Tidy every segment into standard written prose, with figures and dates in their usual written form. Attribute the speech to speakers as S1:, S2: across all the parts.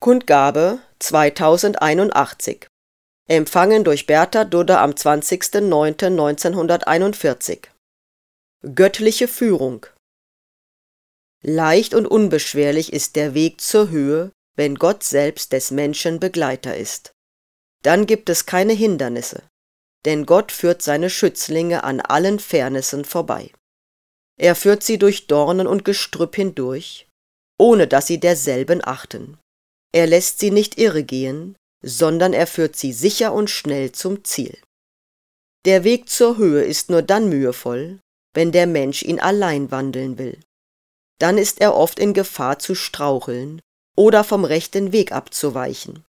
S1: Kundgabe 2081. Empfangen durch Bertha Dudde am 20.09.1941. Göttliche Führung. Leicht und unbeschwerlich ist der Weg zur Höhe, wenn Gott selbst des Menschen Begleiter ist. Dann gibt es keine Hindernisse, denn Gott führt seine Schützlinge an allen Fährnissen vorbei. Er führt sie durch Dornen und Gestrüpp hindurch, ohne dass sie derselben achten. Er lässt sie nicht irregehen, sondern er führt sie sicher und schnell zum Ziel. Der Weg zur Höhe ist nur dann mühevoll, wenn der Mensch ihn allein wandeln will. Dann ist er oft in Gefahr zu straucheln oder vom rechten Weg abzuweichen.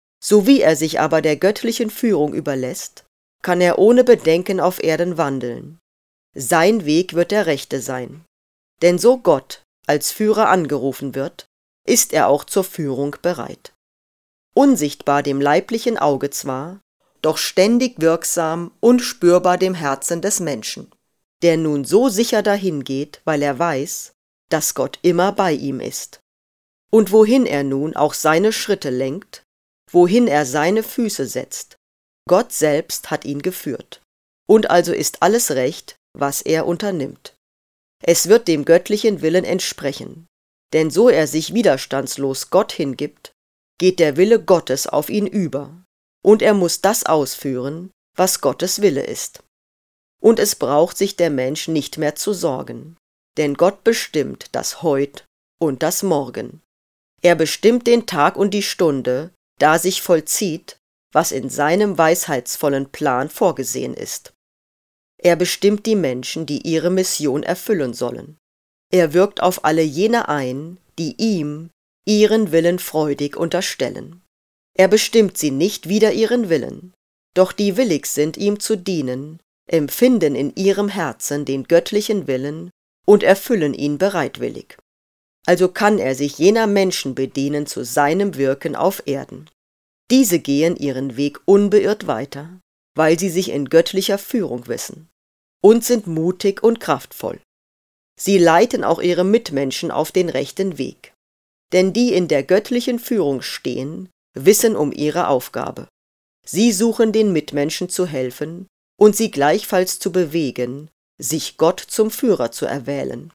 S1: So wie er sich aber der göttlichen Führung überlässt, kann er ohne Bedenken auf Erden wandeln. Sein Weg wird der rechte sein. Denn so Gott als Führer angerufen wird, ist er auch zur Führung bereit. Unsichtbar dem leiblichen Auge zwar, doch ständig wirksam und spürbar dem Herzen des Menschen, der nun so sicher dahin geht, weil er weiß, dass Gott immer bei ihm ist. Und wohin er nun auch seine Schritte lenkt, wohin er seine Füße setzt, Gott selbst hat ihn geführt. Und also ist alles recht, was er unternimmt. Es wird dem göttlichen Willen entsprechen, denn so er sich widerstandslos Gott hingibt, geht der Wille Gottes auf ihn über, und er muss das ausführen, was Gottes Wille ist. Und es braucht sich der Mensch nicht mehr zu sorgen, denn Gott bestimmt das Heut und das Morgen. Er bestimmt den Tag und die Stunde, da sich vollzieht, was in seinem weisheitsvollen Plan vorgesehen ist. Er bestimmt die Menschen, die ihre Mission erfüllen sollen. Er wirkt auf alle jene ein, die ihm ihren Willen freudig unterstellen. Er bestimmt sie nicht wider ihren Willen, doch die willig sind, ihm zu dienen, empfinden in ihrem Herzen den göttlichen Willen und erfüllen ihn bereitwillig. Also kann er sich jener Menschen bedienen zu seinem Wirken auf Erden. Diese gehen ihren Weg unbeirrt weiter, weil sie sich in göttlicher Führung wissen, und sind mutig und kraftvoll. Sie leiten auch ihre Mitmenschen auf den rechten Weg. Denn die in der göttlichen Führung stehen, wissen um ihre Aufgabe. Sie suchen den Mitmenschen zu helfen und sie gleichfalls zu bewegen, sich Gott zum Führer zu erwählen.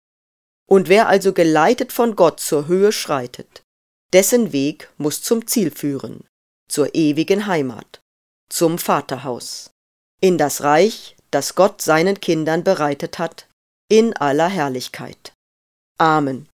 S1: Und wer also geleitet von Gott zur Höhe schreitet, dessen Weg muss zum Ziel führen, zur ewigen Heimat, zum Vaterhaus, in das Reich, das Gott seinen Kindern bereitet hat, in aller Herrlichkeit. Amen.